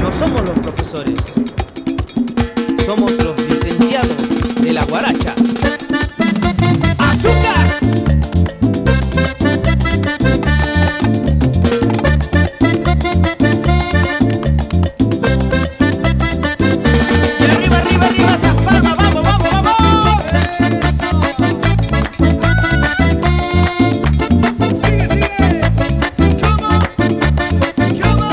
No somos los profesores, somos los licenciados de la guaracha. ¡Azúcar! Arriba, arriba, arriba, esas palmas, vamos, vamos, vamos. Sigue, sigue. ¿Cómo?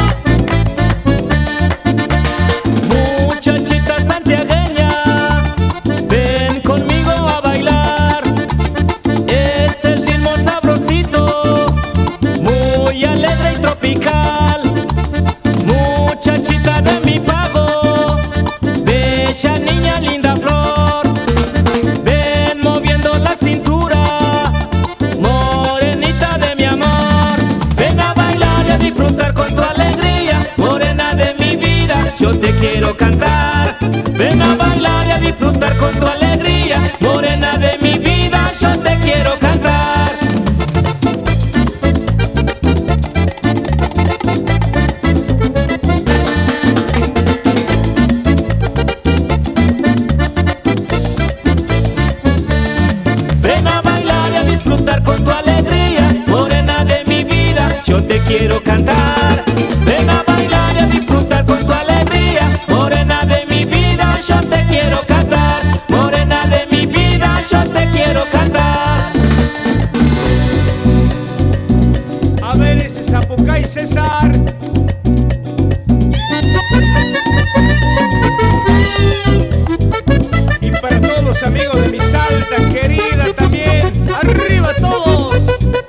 Muchachita santiagueña, ven conmigo a bailar este ritmo sabrosito, muy alegre y tropical. Muchachita de mi pago, bella niña, linda flor, ven moviendo la cintura, morenita de mi amor. Ven a bailar y a disfrutar con tu alegría, morena de mi vida, yo te quiero cantar. Ven a bailar y a disfrutar con tu alegría, morena de mi vida, yo te quiero cantar. Ven a bailar y a disfrutar con tu alegría, morena de mi vida, yo te quiero cantar. Ven a bailar y a disfrutar con tu alegría, morena de mi vida, yo te quiero cantar. Morena de mi vida, yo te quiero cantar. A ver ese Zapucay César. Y para todos los amigos de mi Salta querida también, arriba todos.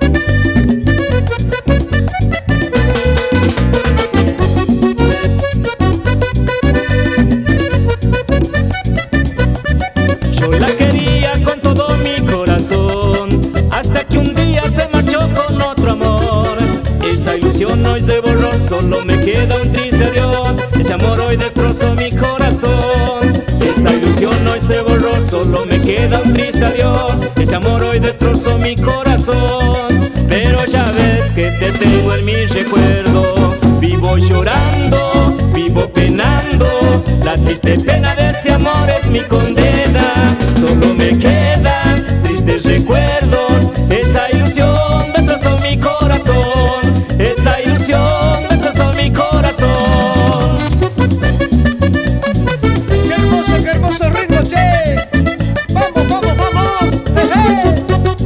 Yo la quería con todo mi corazón, hasta que un día se marchó con otro amor. Esa ilusión hoy se borró, solo me queda un triste adiós. Ese amor hoy destrozó mi corazón. Esa ilusión hoy se borró, solo me queda un triste adiós. Ese amor hoy destrozó mi corazón. Pero ya ves que te tengo en mi recuerdo, vivo llorando, vivo penando. La triste pena de este amor es mi condena. Solo me quedan tristes recuerdos. Esa ilusión destrozó mi corazón. Esa ilusión destrozó mi corazón. Qué hermoso ritmo, che. Vamos, vamos, vamos. ¡Jeje!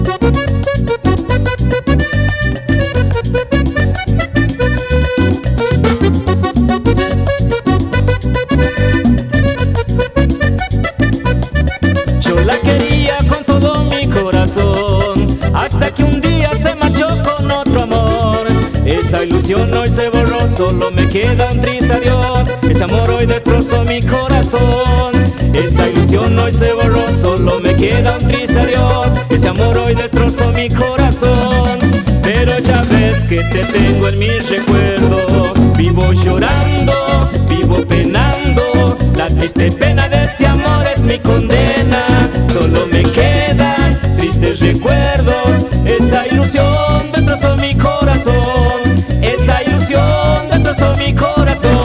Yo la quería con todo mi corazón, hasta que un día se marchó con otro amor. Esa ilusión hoy se borró, solo me queda un triste adiós. Ese amor hoy destrozó mi corazón. Esa ilusión hoy se borró, solo me queda un triste adiós. Ese amor hoy destrozó mi corazón. Pero ya ves que te tengo en mi recuerdo, vivo llorando, vivo penando. La triste pena de este amor es mi condena. Solo me quedan tristes recuerdos. Esa ilusión destrozó mi corazón. Esa ilusión destrozó mi corazón.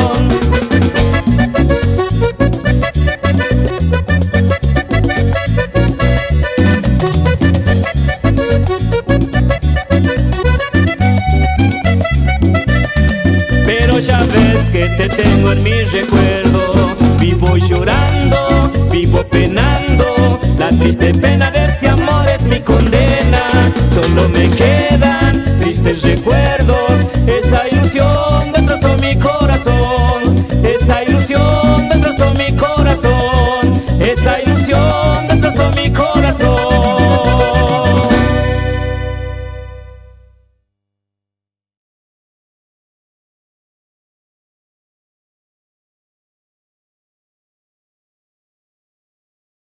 Pero ya ves que te tengo en mi recuerdo, vivo llorando, vivo penando. La triste pena de este amor